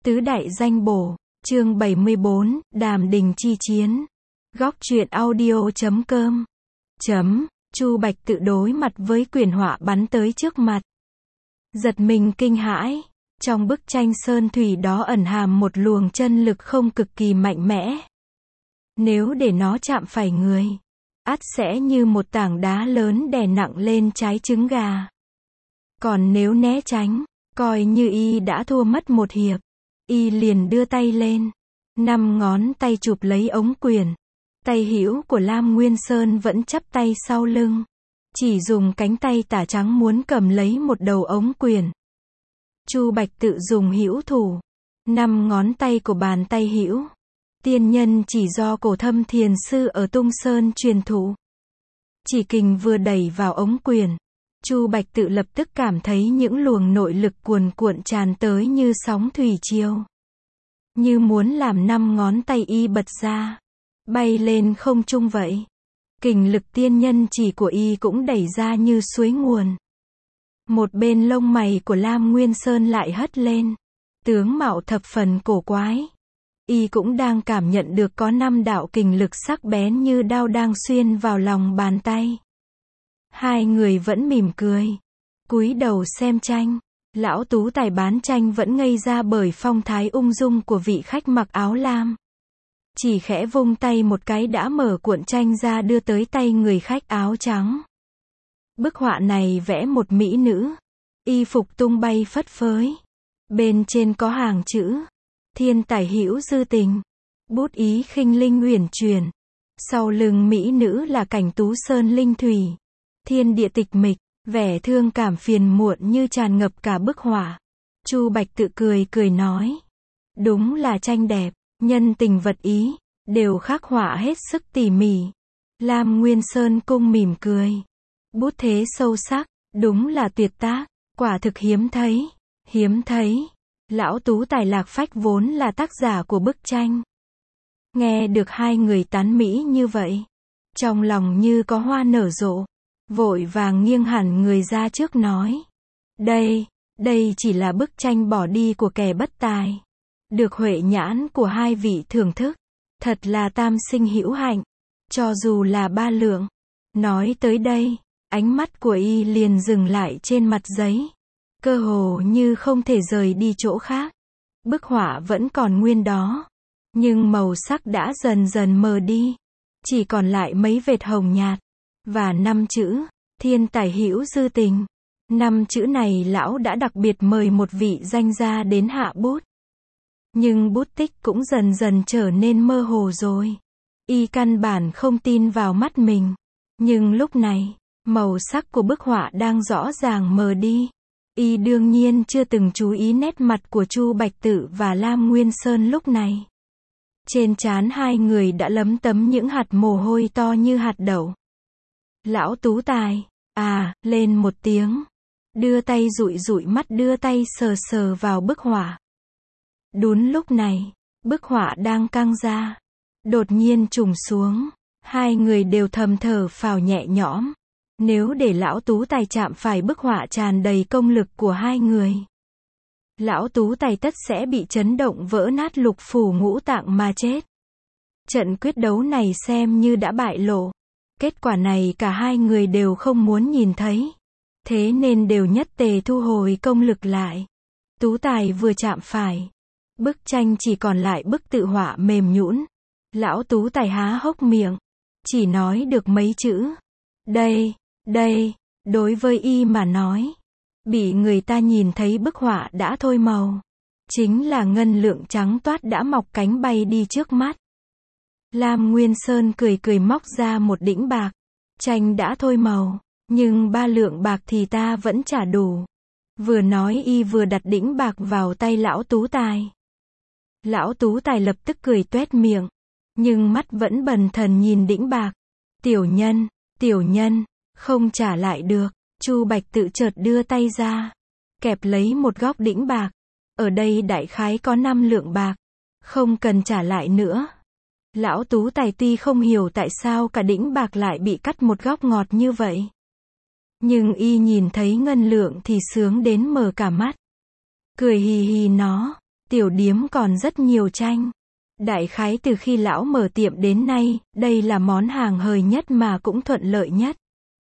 Tứ đại danh bổ, chương 74, Đàm Đình chi chiến. Góc truyện audio.com. Chu Bạch tự đối mặt với quyền họa bắn tới trước mặt. Giật mình kinh hãi, trong bức tranh sơn thủy đó ẩn hàm một luồng chân lực không cực kỳ mạnh mẽ. Nếu để nó chạm phải người, ắt sẽ như một tảng đá lớn đè nặng lên trái trứng gà. Còn nếu né tránh, coi như y đã thua mất một hiệp. Y liền đưa tay lên, 5 ngón tay chụp lấy ống quyền. Tay hữu của Lam Nguyên Sơn vẫn chắp tay sau lưng, chỉ dùng cánh tay tả trắng muốn cầm lấy một đầu ống quyền. Chu Bạch tự dùng hữu thủ, 5 ngón tay của bàn tay hữu. Tiên nhân chỉ do Cổ Thâm Thiền sư ở Tung Sơn truyền thụ. Chỉ kình vừa đẩy vào ống quyền, Chu Bạch tự lập tức cảm thấy những luồng nội lực cuồn cuộn tràn tới như sóng thủy triều. Như muốn làm 5 ngón tay y bật ra, bay lên không trung vậy. Kình lực tiên nhân chỉ của y cũng đẩy ra như suối nguồn. Một bên lông mày của Lam Nguyên Sơn lại hất lên, tướng mạo thập phần cổ quái. Y cũng đang cảm nhận được có 5 đạo kình lực sắc bén như đao đang xuyên vào lòng bàn tay. Hai người vẫn mỉm cười, cúi đầu xem tranh. Lão tú tài bán tranh vẫn ngây ra bởi phong thái ung dung của vị khách mặc áo lam. Chỉ khẽ vung tay một cái đã mở cuộn tranh ra đưa tới tay người khách áo trắng. Bức họa này vẽ một mỹ nữ, y phục tung bay phất phới. Bên trên có hàng chữ: thiên tài hữu dư tình, bút ý khinh linh uyển chuyển. Sau lưng mỹ nữ là cảnh tú sơn linh thủy, thiên địa tịch mịch, vẻ thương cảm phiền muộn như tràn ngập cả bức họa. Chu Bạch tự cười cười nói, đúng là tranh đẹp, nhân tình vật ý, đều khắc họa hết sức tỉ mỉ. Lam Nguyên Sơn cung mỉm cười, bút thế sâu sắc, đúng là tuyệt tác, quả thực hiếm thấy, hiếm thấy. Lão tú tài Lạc Phách vốn là tác giả của bức tranh. Nghe được hai người tán mỹ như vậy, trong lòng như có hoa nở rộ, vội vàng nghiêng hẳn người ra trước nói, đây chỉ là bức tranh bỏ đi của kẻ bất tài, được huệ nhãn của hai vị thưởng thức, thật là tam sinh hữu hạnh, cho dù là 3 lượng. Nói tới đây, ánh mắt của y liền dừng lại trên mặt giấy, cơ hồ như không thể rời đi chỗ khác. Bức họa vẫn còn nguyên đó, nhưng màu sắc đã dần dần mờ đi, chỉ còn lại mấy vệt hồng nhạt, và 5 chữ, thiên tài hữu dư tình. 5 chữ này lão đã đặc biệt mời một vị danh gia đến hạ bút. Nhưng bút tích cũng dần dần trở nên mơ hồ rồi. Y căn bản không tin vào mắt mình. Nhưng lúc này, màu sắc của bức họa đang rõ ràng mờ đi. Y đương nhiên chưa từng chú ý nét mặt của Chu Bạch Tự và Lam Nguyên Sơn lúc này. Trên trán hai người đã lấm tấm những hạt mồ hôi to như hạt đậu. Lão tú tài, lên một tiếng, đưa tay dụi dụi mắt đưa tay sờ sờ vào bức họa. Đúng lúc này, bức họa đang căng ra, đột nhiên trùng xuống, hai người đều thầm thở phào nhẹ nhõm. Nếu để lão tú tài chạm phải bức họa tràn đầy công lực của hai người, lão tú tài tất sẽ bị chấn động vỡ nát lục phủ ngũ tạng mà chết. Trận quyết đấu này xem như đã bại lộ. Kết quả này cả hai người đều không muốn nhìn thấy. Thế nên đều nhất tề thu hồi công lực lại. Tú tài vừa chạm phải, bức tranh chỉ còn lại bức tự họa mềm nhũn. Lão tú tài há hốc miệng, chỉ nói được mấy chữ. Đây, đối với y mà nói, bị người ta nhìn thấy bức họa đã thôi màu. Chính là ngân lượng trắng toát đã mọc cánh bay đi trước mắt. Lam Nguyên Sơn cười cười móc ra một đĩnh bạc. Tranh đã thôi màu, nhưng 3 lượng bạc thì ta vẫn trả đủ. Vừa nói y vừa đặt đĩnh bạc vào tay lão tú tài. Lão tú tài lập tức cười toét miệng, nhưng mắt vẫn bần thần nhìn đĩnh bạc. Tiểu nhân, không trả lại được. Chu Bạch tự chợt đưa tay ra, kẹp lấy một góc đĩnh bạc. Ở đây đại khái có 5 lượng bạc, không cần trả lại nữa. Lão tú tài tuy không hiểu tại sao cả đĩnh bạc lại bị cắt một góc ngọt như vậy, nhưng y nhìn thấy ngân lượng thì sướng đến mờ cả mắt. Cười hì hì nó, Tiểu điếm còn rất nhiều tranh. Đại khái từ khi lão mở tiệm đến nay, đây là món hàng hời nhất mà cũng thuận lợi nhất.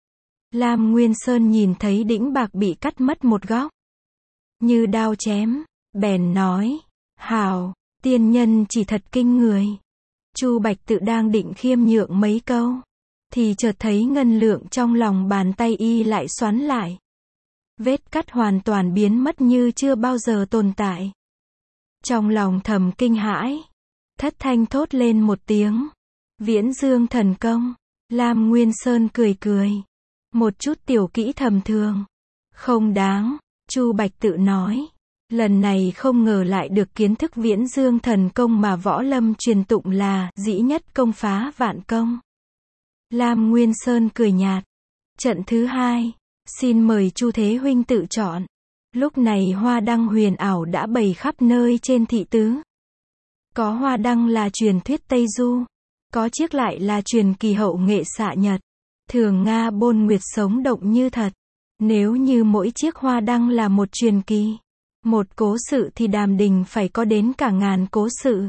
Lam Nguyên Sơn nhìn thấy đĩnh bạc bị cắt mất một góc. Như đao chém, bèn nói, hào, tiên nhân chỉ thật kinh người. Chu Bạch Tự đang định khiêm nhượng mấy câu, thì chợt thấy ngân lượng trong lòng bàn tay y lại xoắn lại. Vết cắt hoàn toàn biến mất như chưa bao giờ tồn tại. Trong lòng thầm kinh hãi, thất thanh thốt lên một tiếng. Viễn Dương thần công. Lam Nguyên Sơn cười cười. Một chút tiểu kỹ thầm thường. Không đáng, Chu Bạch Tự nói. Lần này không ngờ lại được kiến thức Viễn Dương thần công mà võ lâm truyền tụng là dĩ nhất công phá vạn công. Lam Nguyên Sơn cười nhạt. Trận thứ hai, xin mời Chu Thế huynh tự chọn. Lúc này hoa đăng huyền ảo đã bày khắp nơi trên thị tứ. Có hoa đăng là truyền thuyết Tây Du, có chiếc lại là truyền kỳ hậu nghệ xạ Nhật. Thường Nga Bôn Nguyệt sống động như thật. Nếu như mỗi chiếc hoa đăng là một truyền kỳ, một cố sự thì Đàm Đình phải có đến cả ngàn cố sự,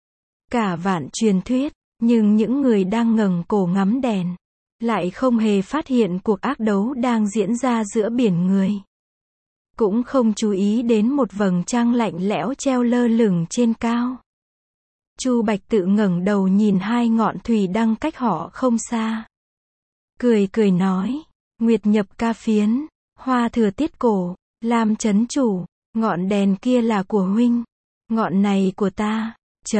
cả vạn truyền thuyết. Nhưng những người đang ngẩng cổ ngắm đèn lại không hề phát hiện cuộc ác đấu đang diễn ra giữa biển người. Cũng không chú ý đến một vầng trăng lạnh lẽo treo lơ lửng trên cao. Chu Bạch Tự ngẩng đầu nhìn hai ngọn thủy đăng cách họ không xa. Cười cười nói, Nguyệt nhập ca phiến, hoa thừa tiết cổ, Lam chấn chủ, ngọn đèn kia là của huynh, ngọn này của ta.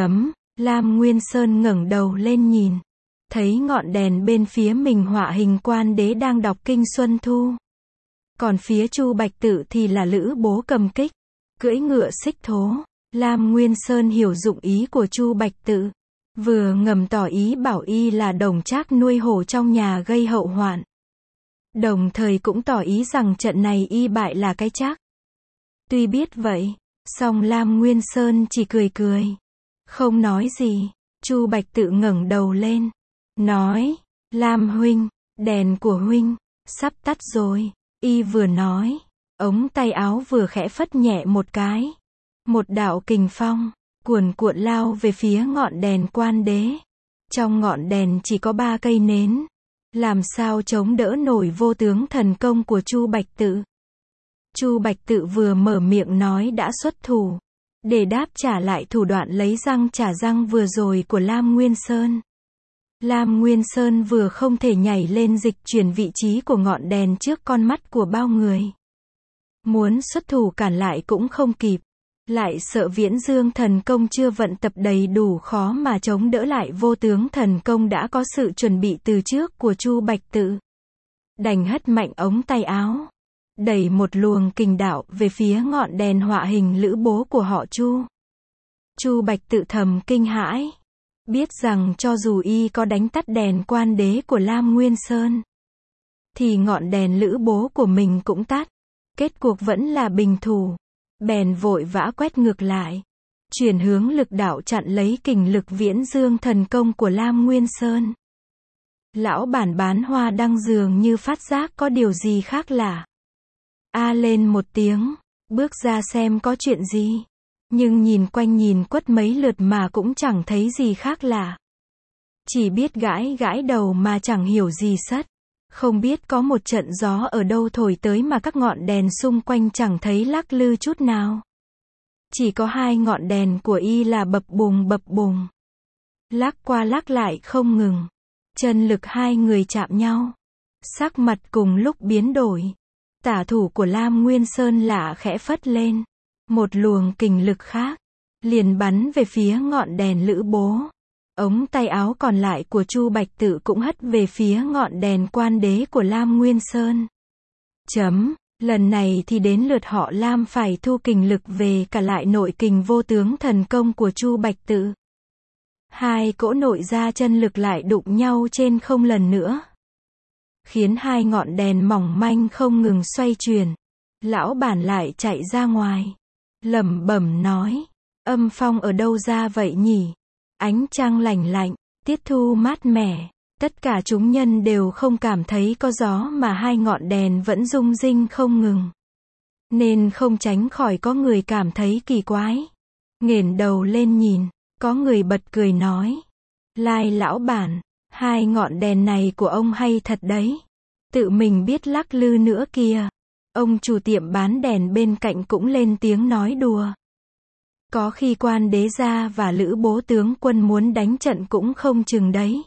Lam Nguyên Sơn ngẩng đầu lên nhìn, thấy ngọn đèn bên phía mình họa hình Quan Đế đang đọc kinh Xuân Thu. Còn phía Chu Bạch Tự thì là Lữ Bố cầm kích, cưỡi ngựa xích thố. Lam Nguyên Sơn hiểu dụng ý của Chu Bạch Tự, vừa ngầm tỏ ý bảo y là đồng trác nuôi hổ trong nhà gây hậu hoạn. Đồng thời cũng tỏ ý rằng trận này y bại là cái chắc. Tuy biết vậy, song Lam Nguyên Sơn chỉ cười cười, không nói gì. Chu Bạch Tự ngẩng đầu lên, nói, Lam huynh, đèn của huynh sắp tắt rồi. Y vừa nói, ống tay áo vừa khẽ phất nhẹ một cái. Một đạo kình phong cuồn cuộn lao về phía ngọn đèn Quan Đế. Trong ngọn đèn chỉ có 3 cây nến, làm sao chống đỡ nổi vô tướng thần công của Chu Bạch Tự. Chu Bạch Tự vừa mở miệng nói đã xuất thủ, để đáp trả lại thủ đoạn lấy răng trả răng vừa rồi của Lam Nguyên Sơn. Lam Nguyên Sơn vừa không thể nhảy lên dịch chuyển vị trí của ngọn đèn trước con mắt của bao người. Muốn xuất thủ cản lại cũng không kịp. Lại sợ Viễn Dương thần công chưa vận tập đầy đủ khó mà chống đỡ lại vô tướng thần công đã có sự chuẩn bị từ trước của Chu Bạch Tự. Đành hất mạnh ống tay áo, đẩy một luồng kình đạo về phía ngọn đèn họa hình Lữ Bố của họ Chu. Chu Bạch Tự thầm kinh hãi, biết rằng cho dù y có đánh tắt đèn Quan Đế của Lam Nguyên Sơn, thì ngọn đèn Lữ Bố của mình cũng tắt. Kết cuộc vẫn là bình thủ. Bèn vội vã quét ngược lại, chuyển hướng lực đạo chặn lấy kình lực Viễn Dương thần công của Lam Nguyên Sơn. Lão bản bán hoa đăng dường như phát giác có điều gì khác lạ. A lên một tiếng, bước ra xem có chuyện gì. Nhưng nhìn quanh nhìn quất mấy lượt mà cũng chẳng thấy gì khác lạ. Chỉ biết gãi gãi đầu mà chẳng hiểu gì sất. Không biết có một trận gió ở đâu thổi tới mà các ngọn đèn xung quanh chẳng thấy lắc lư chút nào. Chỉ có hai ngọn đèn của y là bập bùng. Lắc qua lắc lại không ngừng. Chân lực hai người chạm nhau. Sắc mặt cùng lúc biến đổi. Tả thủ của Lam Nguyên Sơn lạ khẽ phất lên. Một luồng kình lực khác liền bắn về phía ngọn đèn Lữ Bố. Ống tay áo còn lại của Chu Bạch Tự cũng hất về phía ngọn đèn Quan Đế của Lam Nguyên Sơn. Lần này thì đến lượt họ Lam phải thu kình lực về cả lại nội kình vô tướng thần công của Chu Bạch Tự. Hai cỗ nội gia chân lực lại đụng nhau trên không lần nữa, khiến hai ngọn đèn mỏng manh không ngừng xoay chuyển. Lão bản lại chạy ra ngoài, lẩm bẩm nói, âm phong ở đâu ra vậy nhỉ? Ánh trăng lành lạnh, tiết thu mát mẻ, tất cả chúng nhân đều không cảm thấy có gió mà hai ngọn đèn vẫn rung rinh không ngừng. Nên không tránh khỏi có người cảm thấy kỳ quái. nghển đầu lên nhìn, có người bật cười nói. Lai lão bản, 2 ngọn đèn này của ông hay thật đấy. Tự mình biết lắc lư nữa kìa. Ông chủ tiệm bán đèn bên cạnh cũng lên tiếng nói đùa. Có khi Quan Đế gia và Lữ bố tướng quân muốn đánh trận cũng không chừng đấy.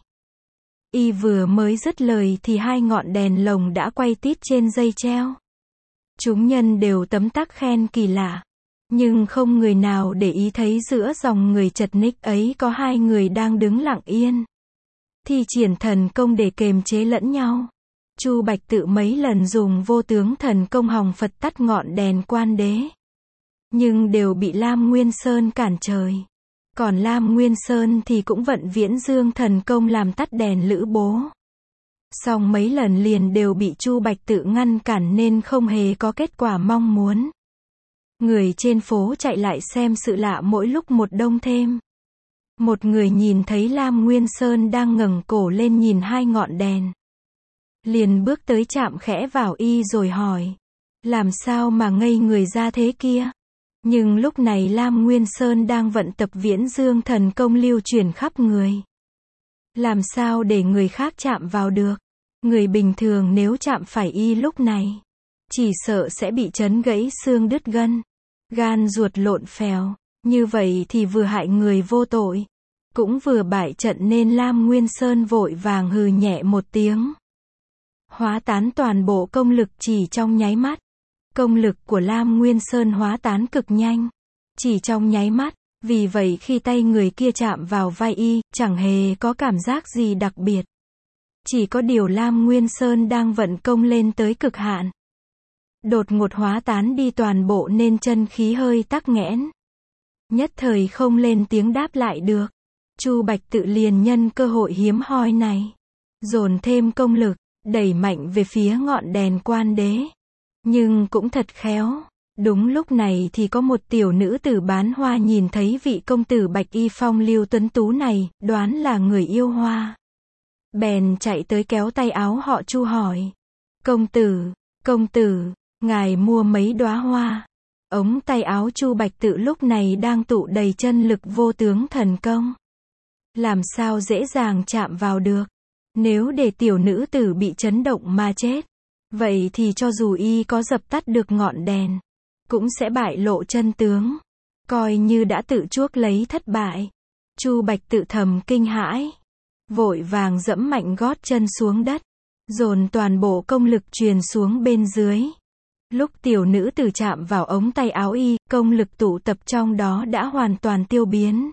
Y vừa mới dứt lời thì 2 ngọn đèn lồng đã quay tít trên dây treo. Chúng nhân đều tấm tắc khen kỳ lạ. Nhưng không người nào để ý thấy giữa dòng người chật ních ấy có 2 người đang đứng lặng yên. Thi triển thần công để kềm chế lẫn nhau. Chu Bạch Tự mấy lần dùng vô tướng thần công hòng Phật tắt ngọn đèn Quan Đế. Nhưng đều bị Lam Nguyên Sơn cản trời. Còn Lam Nguyên Sơn thì cũng vận Viễn Dương thần công làm tắt đèn Lữ bố. Song mấy lần liền đều bị Chu Bạch Tự ngăn cản nên không hề có kết quả mong muốn. Người trên phố chạy lại xem sự lạ mỗi lúc một đông thêm. Một người nhìn thấy Lam Nguyên Sơn đang ngẩng cổ lên nhìn 2 ngọn đèn. Liền bước tới chạm khẽ vào y rồi hỏi. Làm sao mà ngây người ra thế kia? Nhưng lúc này Lam Nguyên Sơn đang vận tập Viễn Dương thần công lưu chuyển khắp người. Làm sao để người khác chạm vào được? Người bình thường nếu chạm phải y lúc này, chỉ sợ sẽ bị chấn gãy xương đứt gân, gan ruột lộn phèo. Như vậy thì vừa hại người vô tội, cũng vừa bại trận nên Lam Nguyên Sơn vội vàng hừ nhẹ một tiếng. Hóa tán toàn bộ công lực chỉ trong nháy mắt. Công lực của Lam Nguyên Sơn hóa tán cực nhanh. Chỉ trong nháy mắt. Vì vậy khi tay người kia chạm vào vai y, chẳng hề có cảm giác gì đặc biệt. Chỉ có điều Lam Nguyên Sơn đang vận công lên tới cực hạn. Đột ngột hóa tán đi toàn bộ nên chân khí hơi tắc nghẽn. Nhất thời không lên tiếng đáp lại được. Chu Bạch Tự liền nhân cơ hội hiếm hoi này, dồn thêm công lực, đẩy mạnh về phía ngọn đèn Quan Đế. Nhưng cũng thật khéo. Đúng lúc này thì có một tiểu nữ tử bán hoa nhìn thấy vị công tử bạch y phong lưu tuấn tú này, đoán là người yêu hoa. Bèn chạy tới kéo tay áo họ Chu hỏi. Công tử, ngài mua mấy đóa hoa? Ống tay áo Chu Bạch Tự lúc này đang tụ đầy chân lực vô tướng thần công. Làm sao dễ dàng chạm vào được? Nếu để tiểu nữ tử bị chấn động mà chết, vậy thì cho dù y có dập tắt được ngọn đèn, cũng sẽ bại lộ chân tướng, coi như đã tự chuốc lấy thất bại. Chu Bạch Tự thầm kinh hãi, vội vàng dẫm mạnh gót chân xuống đất, dồn toàn bộ công lực truyền xuống bên dưới. Lúc tiểu nữ tử chạm vào ống tay áo y, công lực tụ tập trong đó đã hoàn toàn tiêu biến,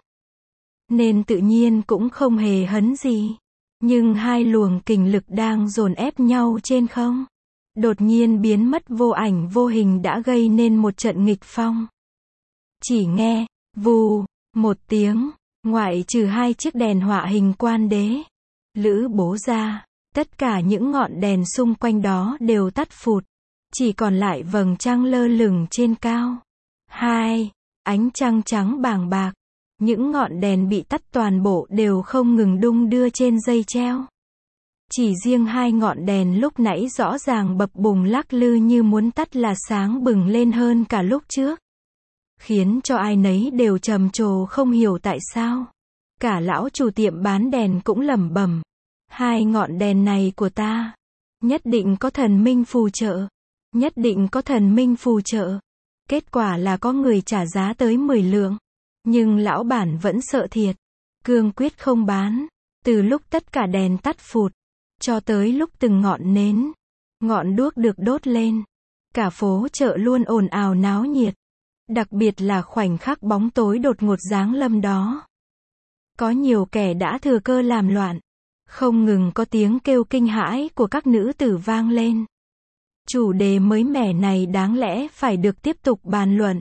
nên tự nhiên cũng không hề hấn gì. Nhưng 2 luồng kình lực đang dồn ép nhau trên không, đột nhiên biến mất vô ảnh vô hình đã gây nên một trận nghịch phong. Chỉ nghe, vù, một tiếng, ngoại trừ 2 chiếc đèn họa hình Quan Đế, Lữ bố ra, tất cả những ngọn đèn xung quanh đó đều tắt phụt. Chỉ còn lại vầng trăng lơ lửng trên cao. 2. Ánh trăng trắng bàng bạc. Những ngọn đèn bị tắt toàn bộ đều không ngừng đung đưa trên dây treo. Chỉ riêng 2 ngọn đèn lúc nãy rõ ràng bập bùng lắc lư như muốn tắt là sáng bừng lên hơn cả lúc trước. Khiến cho ai nấy đều trầm trồ không hiểu tại sao. Cả lão chủ tiệm bán đèn cũng lẩm bẩm. 2 ngọn đèn này của ta, nhất định có thần minh phù trợ. Nhất định có thần minh phù trợ. Kết quả là có người trả giá tới 10 lượng. Nhưng lão bản vẫn sợ thiệt, cương quyết không bán. Từ lúc tất cả đèn tắt phụt, cho tới lúc từng ngọn nến, ngọn đuốc được đốt lên, cả phố chợ luôn ồn ào náo nhiệt. Đặc biệt là khoảnh khắc bóng tối đột ngột giáng lâm đó. Có nhiều kẻ đã thừa cơ làm loạn. Không ngừng có tiếng kêu kinh hãi của các nữ tử vang lên. Chủ đề mới mẻ này đáng lẽ phải được tiếp tục bàn luận.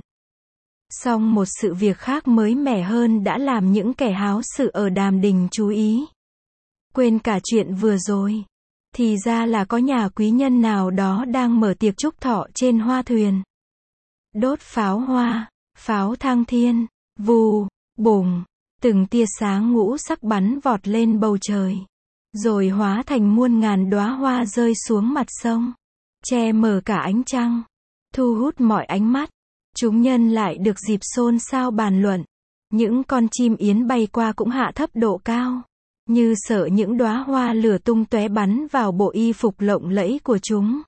Song một sự việc khác mới mẻ hơn đã làm những kẻ háo sự ở Đàm Đình chú ý. Quên cả chuyện vừa rồi. Thì ra là có nhà quý nhân nào đó đang mở tiệc chúc thọ trên hoa thuyền. Đốt pháo hoa, pháo thăng thiên, vù, bùng, từng tia sáng ngũ sắc bắn vọt lên bầu trời. Rồi hóa thành muôn ngàn đóa hoa rơi xuống mặt sông, che mờ cả ánh trăng, thu hút mọi ánh mắt. Chúng nhân lại được dịp xôn xao bàn luận. Những con chim yến bay qua cũng hạ thấp độ cao, như sợ những đóa hoa lửa tung tóe bắn vào bộ y phục lộng lẫy của chúng.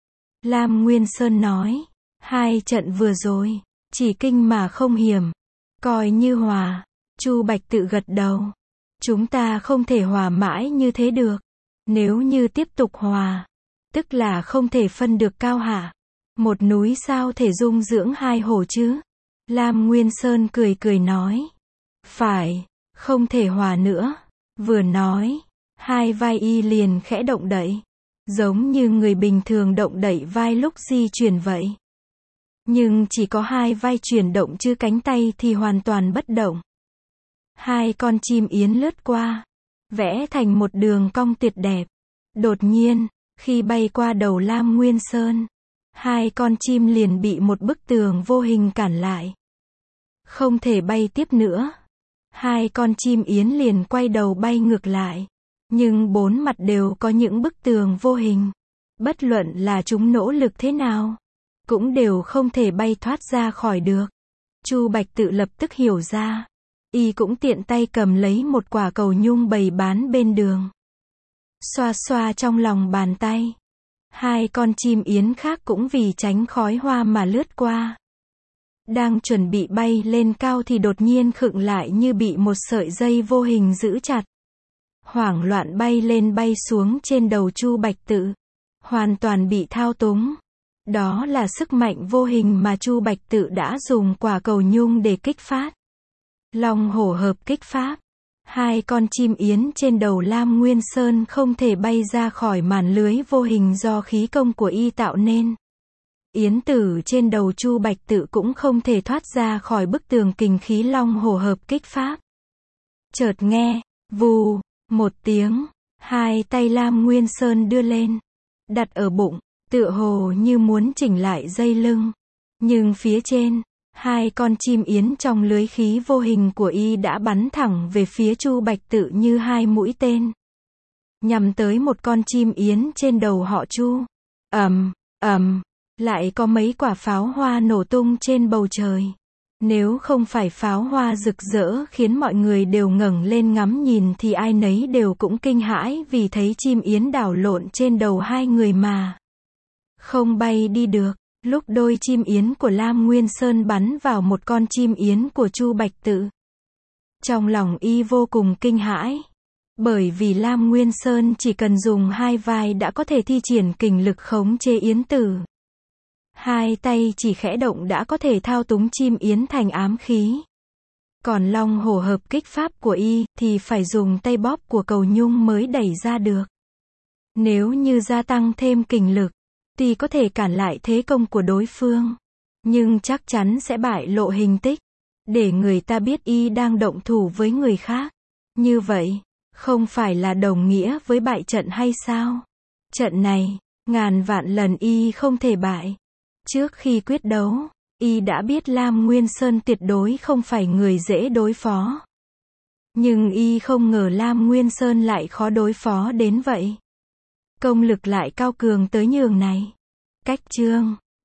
Lam Nguyên Sơn nói, 2 trận vừa rồi, chỉ kinh mà không hiểm, coi như hòa. Chu Bạch Tự gật đầu. Chúng ta không thể hòa mãi như thế được. Nếu như tiếp tục hòa, tức là không thể phân được cao hạ. Một núi sao thể dung dưỡng 2 hồ chứ? Lam Nguyên Sơn cười cười nói. Phải, không thể hòa nữa. Vừa nói, 2 vai y liền khẽ động đậy. Giống như người bình thường động đậy vai lúc di chuyển vậy. Nhưng chỉ có 2 vai chuyển động chứ cánh tay thì hoàn toàn bất động. 2 con chim yến lướt qua, vẽ thành một đường cong tuyệt đẹp. Đột nhiên, khi bay qua đầu Lam Nguyên Sơn, 2 con chim liền bị một bức tường vô hình cản lại. Không thể bay tiếp nữa. 2 con chim yến liền quay đầu bay ngược lại. Nhưng 4 mặt đều có những bức tường vô hình. Bất luận là chúng nỗ lực thế nào, cũng đều không thể bay thoát ra khỏi được. Chu Bạch Tự lập tức hiểu ra. Y cũng tiện tay cầm lấy một quả cầu nhung bày bán bên đường. Xoa xoa trong lòng bàn tay. 2 con chim yến khác cũng vì tránh khói hoa mà lướt qua. Đang chuẩn bị bay lên cao thì đột nhiên khựng lại như bị một sợi dây vô hình giữ chặt. Hoảng loạn bay lên bay xuống trên đầu Chu Bạch Tự. Hoàn toàn bị thao túng. Đó là sức mạnh vô hình mà Chu Bạch Tự đã dùng quả cầu nhung để kích phát. Long hổ hợp kích pháp. 2 con chim yến trên đầu Lam Nguyên Sơn không thể bay ra khỏi màn lưới vô hình do khí công của y tạo nên. Yến tử trên đầu Chu Bạch Tự cũng không thể thoát ra khỏi bức tường kình khí long hổ hợp kích pháp. Chợt nghe, vù, một tiếng, 2 tay Lam Nguyên Sơn đưa lên, đặt ở bụng, tựa hồ như muốn chỉnh lại dây lưng. Nhưng phía trên, 2 con chim yến trong lưới khí vô hình của y đã bắn thẳng về phía Chu Bạch Tự như 2 mũi tên. Nhằm tới một con chim yến trên đầu họ Chu. Lại có mấy quả pháo hoa nổ tung trên bầu trời. Nếu không phải pháo hoa rực rỡ khiến mọi người đều ngẩng lên ngắm nhìn thì ai nấy đều cũng kinh hãi vì thấy chim yến đảo lộn trên đầu 2 người mà không bay đi được. Lúc đôi chim yến của Lam Nguyên Sơn bắn vào một con chim yến của Chu Bạch Tự, trong lòng y vô cùng kinh hãi. Bởi vì Lam Nguyên Sơn chỉ cần dùng 2 vai đã có thể thi triển kình lực khống chế yến tử. 2 tay chỉ khẽ động đã có thể thao túng chim yến thành ám khí. Còn long hổ hợp kích pháp của y thì phải dùng tay bóp của cầu nhung mới đẩy ra được. Nếu như gia tăng thêm kình lực, thì có thể cản lại thế công của đối phương, nhưng chắc chắn sẽ bại lộ hình tích, để người ta biết y đang động thủ với người khác. Như vậy, không phải là đồng nghĩa với bại trận hay sao? Trận này, ngàn vạn lần y không thể bại. Trước khi quyết đấu, y đã biết Lam Nguyên Sơn tuyệt đối không phải người dễ đối phó. Nhưng y không ngờ Lam Nguyên Sơn lại khó đối phó đến vậy. Công lực lại cao cường tới nhường này. Cách chương